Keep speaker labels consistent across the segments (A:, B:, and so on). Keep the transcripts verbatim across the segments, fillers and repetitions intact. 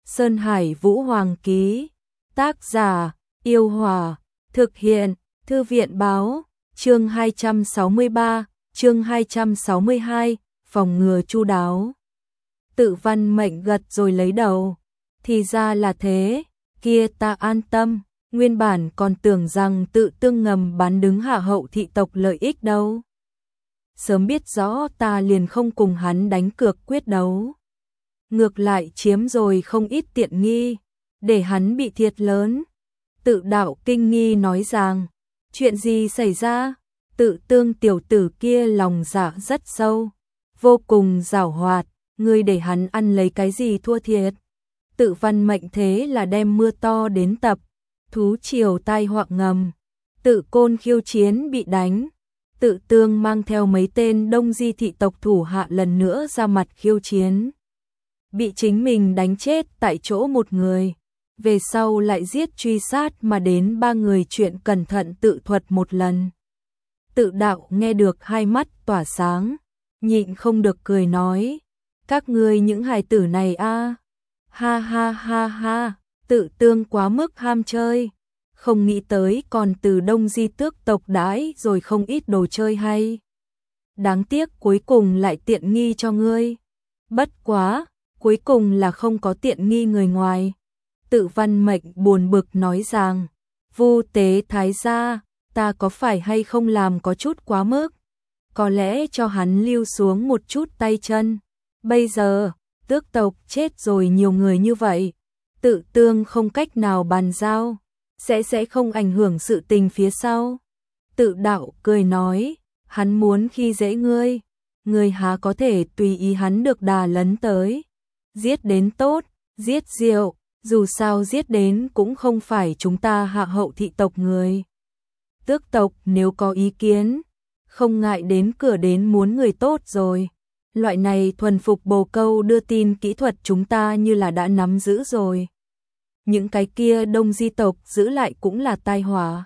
A: Sơn Hải Vũ Hoàng ký. Tác giả: Yêu Hòa. Thực hiện: Thư viện báo. Chương hai trăm sáu mươi ba, chương hai trăm sáu mươi hai, phòng ngừa chu đáo. Tự Văn Mệnh gật rồi lấy đầu. Thì ra là thế, kia ta an tâm, nguyên bản còn tưởng rằng Tự Tương ngầm bán đứng Hạ Hậu thị tộc lợi ích đâu. Sớm biết rõ ta liền không cùng hắn đánh cược quyết đấu. Ngược lại chiếm rồi không ít tiện nghi, để hắn bị thiệt lớn. Tự Đạo kinh nghi nói rằng, chuyện gì xảy ra? Tự Tương tiểu tử kia lòng dạ rất sâu, vô cùng giảo hoạt, ngươi để hắn ăn lấy cái gì thua thiệt? Tự Văn Mệnh thế là đem mưa to đến tập, thú triều tai họa ngầm. Tự Côn khiêu chiến bị đánh, Tự Tương mang theo mấy tên Đông Di thị tộc thủ hạ lần nữa ra mặt khiêu chiến. Bị chính mình đánh chết tại chỗ một người, về sau lại giết truy sát mà đến ba người, chuyện cẩn thận tự thuật một lần. Tự Đạo nghe được hai mắt tỏa sáng, nhịn không được cười nói, các ngươi những hài tử này a, ha ha ha ha, Tự Tương quá mức ham chơi, không nghĩ tới còn từ Đông Di tước tộc đãi rồi không ít đồ chơi hay. Đáng tiếc cuối cùng lại tiện nghi cho ngươi. Bất quá, cuối cùng là không có tiện nghi người ngoài. Tự Văn Mệnh buồn bực nói rằng, Vu Tế Thái gia, ta có phải hay không làm có chút quá mức? Có lẽ cho hắn lưu xuống một chút tay chân. Bây giờ, tước tộc chết rồi nhiều người như vậy, Tự Tương không cách nào bàn giao, sẽ sẽ không ảnh hưởng sự tình phía sau. Tự Đạo cười nói, hắn muốn khi dễ ngươi, ngươi há có thể tùy ý hắn được đà lấn tới. Giết đến tốt, giết diệu, dù sao giết đến cũng không phải chúng ta Hạ Hậu thị tộc người. Tước tộc nếu có ý kiến, không ngại đến cửa đến muốn người tốt rồi. Loại này thuần phục bồ câu đưa tin kỹ thuật chúng ta như là đã nắm giữ rồi. Những cái kia Đông Di tộc giữ lại cũng là tai họa.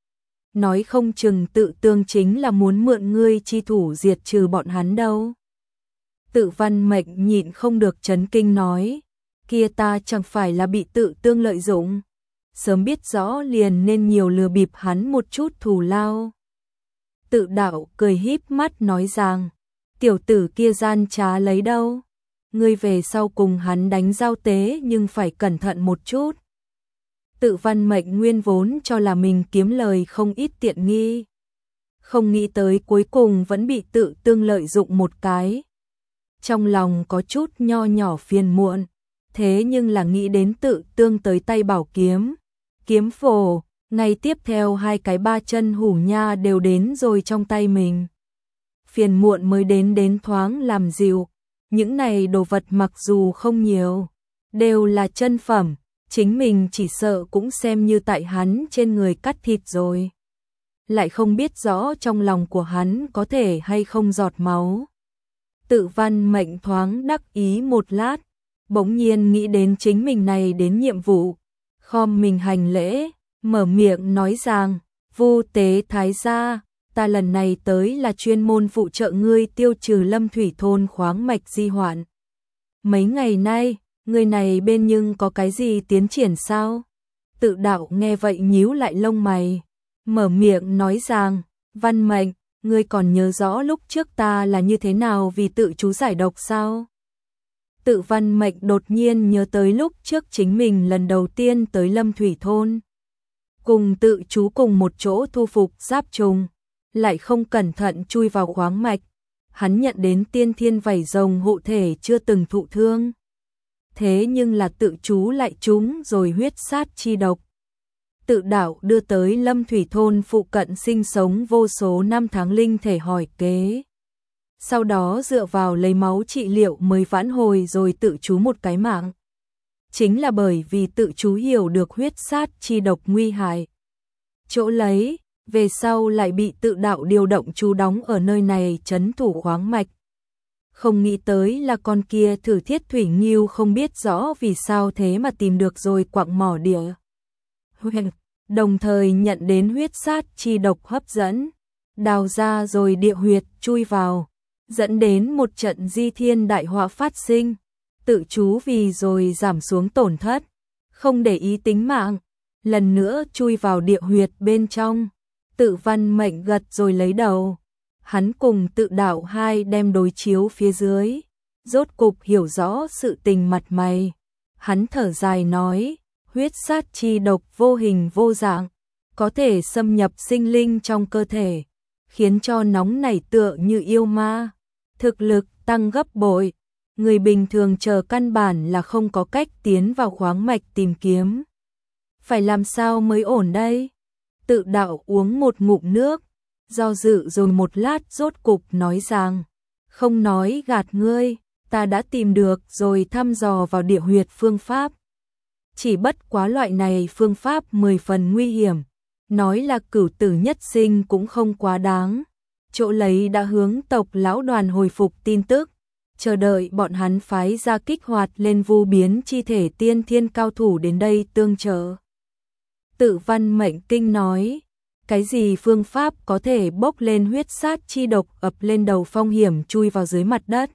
A: Nói không chừng Tự Tương chính là muốn mượn ngươi chi thủ diệt trừ bọn hắn đâu. Tự Văn Mệnh nhịn không được chấn kinh nói, kia ta chẳng phải là bị Tự Tương lợi dụng, sớm biết rõ liền nên nhiều lừa bịp hắn một chút thù lao. Tự Đạo cười híp mắt nói rằng, tiểu tử kia gian trá lấy đâu, ngươi về sau cùng hắn đánh giao tế nhưng phải cẩn thận một chút. Tự Văn Mệnh nguyên vốn cho là mình kiếm lời không ít tiện nghi, không nghĩ tới cuối cùng vẫn bị Tự Tương lợi dụng một cái. Trong lòng có chút nho nhỏ phiền muộn, thế nhưng là nghĩ đến Tự Tương tới tay bảo kiếm, kiếm phổ, ngày tiếp theo hai cái ba chân hủ nha đều đến rồi trong tay mình. Phiền muộn mới đến đến thoáng làm dịu, những này đồ vật mặc dù không nhiều, đều là chân phẩm, chính mình chỉ sợ cũng xem như tại hắn trên người cắt thịt rồi. Lại không biết rõ trong lòng của hắn có thể hay không giọt máu. Tự Văn Mệnh thoáng đắc ý một lát, bỗng nhiên nghĩ đến chính mình này đến nhiệm vụ, khom mình hành lễ, mở miệng nói rằng, Vu Tế Thái gia, ta lần này tới là chuyên môn phụ trợ ngươi tiêu trừ Lâm Thủy thôn khoáng mạch di hoạn. Mấy ngày nay, người này bên nhưng có cái gì tiến triển sao? Tự Đạo nghe vậy nhíu lại lông mày, mở miệng nói rằng, Văn Mệnh, ngươi còn nhớ rõ lúc trước ta là như thế nào vì tự chú giải độc sao? Tự Văn Mệnh đột nhiên nhớ tới lúc trước chính mình lần đầu tiên tới Lâm Thủy thôn, cùng tự chú cùng một chỗ thu phục giáp trùng, lại không cẩn thận chui vào khoáng mạch, hắn nhận đến tiên thiên vảy rồng hộ thể chưa từng thụ thương. Thế nhưng là tự chú lại trúng rồi huyết sát chi độc. Tự Đạo đưa tới Lâm Thủy thôn phụ cận sinh sống vô số năm tháng linh thể hỏi kế. Sau đó dựa vào lấy máu trị liệu mới vãn hồi rồi tự chú một cái mạng. Chính là bởi vì tự chú hiểu được huyết sát chi độc nguy hại. Chỗ lấy, về sau lại bị Tự Đạo điều động chú đóng ở nơi này trấn thủ khoáng mạch. Không nghĩ tới là con kia Thử Thiết Thủy Ngưu không biết rõ vì sao thế mà tìm được rồi quặng mỏ địa huyệt, đồng thời nhận đến huyết sát chi độc hấp dẫn, đào ra rồi địa huyệt chui vào, dẫn đến một trận di thiên đại họa phát sinh. tự chú vì rồi giảm xuống tổn thất, không để ý tính mạng, lần nữa chui vào địa huyệt bên trong. Tự Văn Mệnh gật rồi lấy đầu. Hắn cùng Tự Đạo hai đem đối chiếu phía dưới, rốt cục hiểu rõ sự tình mặt mày. Hắn thở dài nói, huyết sát chi độc vô hình vô dạng, có thể xâm nhập sinh linh trong cơ thể, khiến cho nóng nảy tựa như yêu ma, thực lực tăng gấp bội. Người bình thường chờ căn bản là không có cách tiến vào khoáng mạch tìm kiếm. Phải làm sao mới ổn đây? Tự Đạo uống một ngụm nước, do dự rồi một lát rốt cục nói rằng, không nói gạt ngươi, ta đã tìm được rồi thăm dò vào địa huyệt phương pháp. Chỉ bất quá loại này phương pháp mười phần nguy hiểm, nói là cửu tử nhất sinh cũng không quá đáng. Chỗ lấy đã hướng tộc lão đoàn hồi phục tin tức, chờ đợi bọn hắn phái ra kích hoạt lên vu biến chi thể tiên thiên cao thủ đến đây tương trợ. Tự Văn Mệnh kinh nói, cái gì phương pháp có thể bốc lên huyết sát chi độc ập lên đầu phong hiểm chui vào dưới mặt đất.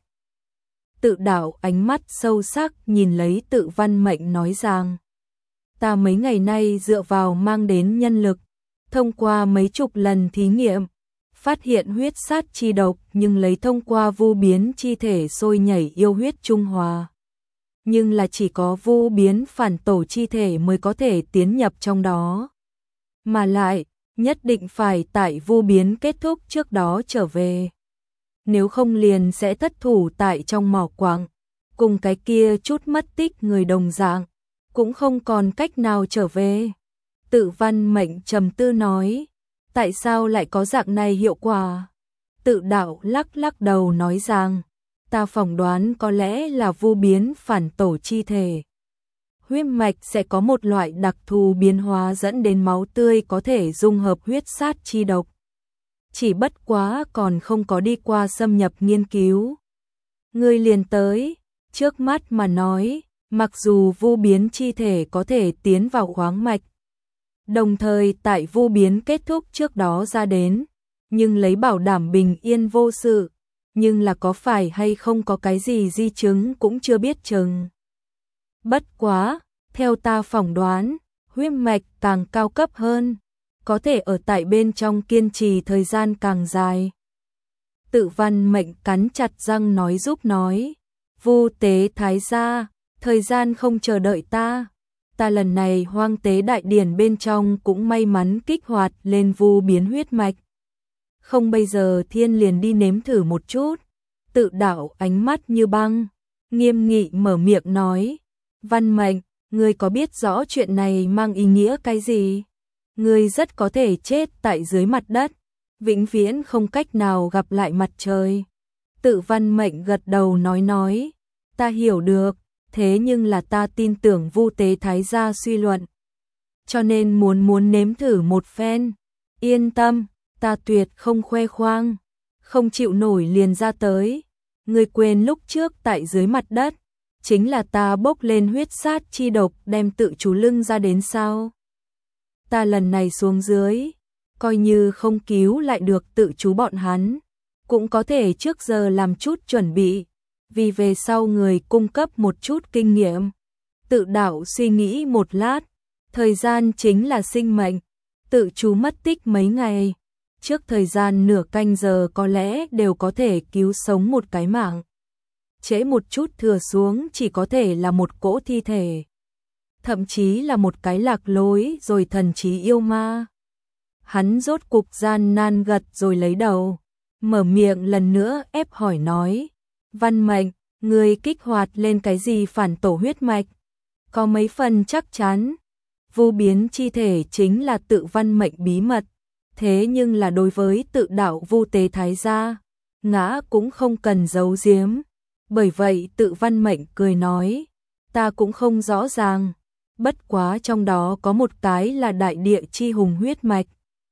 A: Tự Đạo ánh mắt sâu sắc nhìn lấy Tự Văn Mệnh nói rằng, ta mấy ngày nay dựa vào mang đến nhân lực, thông qua mấy chục lần thí nghiệm, phát hiện huyết sát chi độc nhưng lấy thông qua vu biến chi thể sôi nhảy yêu huyết trung hòa. Nhưng là chỉ có vu biến phản tổ chi thể mới có thể tiến nhập trong đó. Mà lại, nhất định phải tại vu biến kết thúc trước đó trở về. Nếu không liền sẽ thất thủ tại trong mỏ quặng, cùng cái kia chút mất tích người đồng dạng, cũng không còn cách nào trở về. Tự Văn Mệnh trầm tư nói, tại sao lại có dạng này hiệu quả? Tự Đạo lắc lắc đầu nói rằng, ta phỏng đoán có lẽ là vu biến phản tổ chi thể. Huyết mạch sẽ có một loại đặc thù biến hóa dẫn đến máu tươi có thể dung hợp huyết sát chi độc. Chỉ bất quá còn không có đi qua xâm nhập nghiên cứu. Ngươi liền tới, trước mắt mà nói, mặc dù vu biến chi thể có thể tiến vào khoáng mạch, đồng thời tại vu biến kết thúc trước đó ra đến, nhưng lấy bảo đảm bình yên vô sự, nhưng là có phải hay không có cái gì di chứng cũng chưa biết chừng. Bất quá, theo ta phỏng đoán, huyết mạch càng cao cấp hơn, có thể ở tại bên trong kiên trì thời gian càng dài. Tự Văn Mệnh cắn chặt răng nói giúp nói, Vu tế thái gia, thời gian không chờ đợi ta. Ta lần này hoang tế đại điển bên trong cũng may mắn kích hoạt lên vu biến huyết mạch. Không bây giờ thiên liền đi nếm thử một chút. Tự Đạo ánh mắt như băng, nghiêm nghị mở miệng nói, Văn Mệnh, ngươi có biết rõ chuyện này mang ý nghĩa cái gì? Ngươi rất có thể chết tại dưới mặt đất, vĩnh viễn không cách nào gặp lại mặt trời. Tự Văn Mệnh gật đầu nói nói, ta hiểu được, thế nhưng là ta tin tưởng Vu tế thái gia suy luận, cho nên muốn muốn nếm thử một phen. Yên tâm, ta tuyệt không khoe khoang, không chịu nổi liền ra tới. Ngươi quên lúc trước tại dưới mặt đất, chính là ta bốc lên huyết sát chi độc đem tự chú lưng ra đến sao? Ta lần này xuống dưới, coi như không cứu lại được tự chú bọn hắn, cũng có thể trước giờ làm chút chuẩn bị, vì về sau người cung cấp một chút kinh nghiệm. Tự Đạo suy nghĩ một lát, thời gian chính là sinh mệnh, tự chú mất tích mấy ngày, trước thời gian nửa canh giờ có lẽ đều có thể cứu sống một cái mạng. Trễ một chút thừa xuống chỉ có thể là một cỗ thi thể, thậm chí là một cái lạc lối rồi thần trí yêu ma. Hắn rốt cục gian nan gật rồi lấy đầu, mở miệng lần nữa ép hỏi nói, Văn Mệnh, người kích hoạt lên cái gì phản tổ huyết mạch? Có mấy phần chắc chắn, vu biến chi thể chính là tự Văn Mệnh bí mật, thế nhưng là đối với Tự Đạo Vu tế thái gia, ngã cũng không cần giấu giếm. Bởi vậy Tự Văn Mệnh cười nói, ta cũng không rõ ràng, bất quá trong đó có một cái là đại địa chi hùng huyết mạch.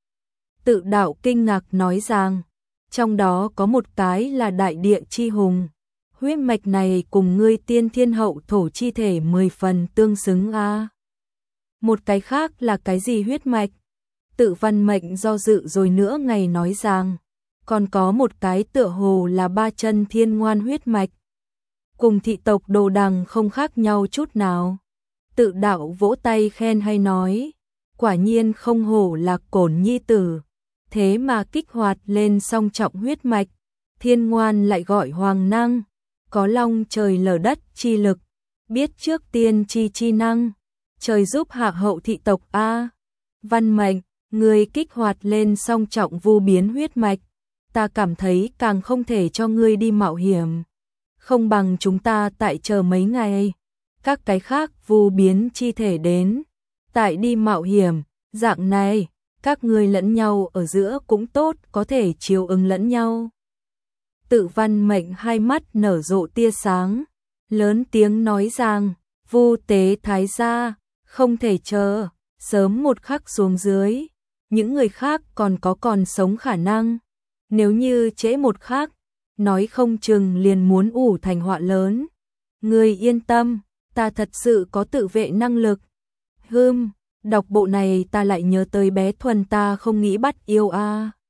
A: Tự Đạo kinh ngạc nói rằng, trong đó có một cái là đại địa chi hùng, huyết mạch này cùng ngươi tiên thiên hậu thổ chi thể mười phần tương xứng a. À. Một cái khác là cái gì huyết mạch? Tự Văn Mệnh do dự rồi nữa ngày nói rằng, còn có một cái tựa hồ là ba chân thiên ngoan huyết mạch. cùng thị tộc Đồ Đằng không khác nhau chút nào. Tự đạo vỗ tay khen hay nói, quả nhiên không hổ là Cổn nhi tử, thế mà kích hoạt lên song trọng huyết mạch, thiên ngoan lại gọi hoàng năng, có long trời lở đất chi lực, biết trước tiên chi chi năng, trời giúp hạ hậu thị tộc a. Văn Mệnh, ngươi kích hoạt lên song trọng vu biến huyết mạch, ta cảm thấy càng không thể cho ngươi đi mạo hiểm, không bằng chúng ta tại chờ mấy ngày, các cái khác vu biến chi thể đến, tại đi mạo hiểm, dạng này, các ngươi lẫn nhau ở giữa cũng tốt, có thể chiều ứng lẫn nhau. Tự Văn Mệnh hai mắt nở rộ tia sáng, lớn tiếng nói rằng, Vu tế thái gia, không thể chờ, sớm một khắc xuống dưới, những người khác còn có còn sống khả năng, nếu như trễ một khắc, nói không chừng liền muốn ủ thành họa lớn. Ngươi yên tâm, ta thật sự có tự vệ năng lực. Hừm, đọc bộ này ta lại nhớ tới bé Thuần ta không nghĩ bắt yêu a.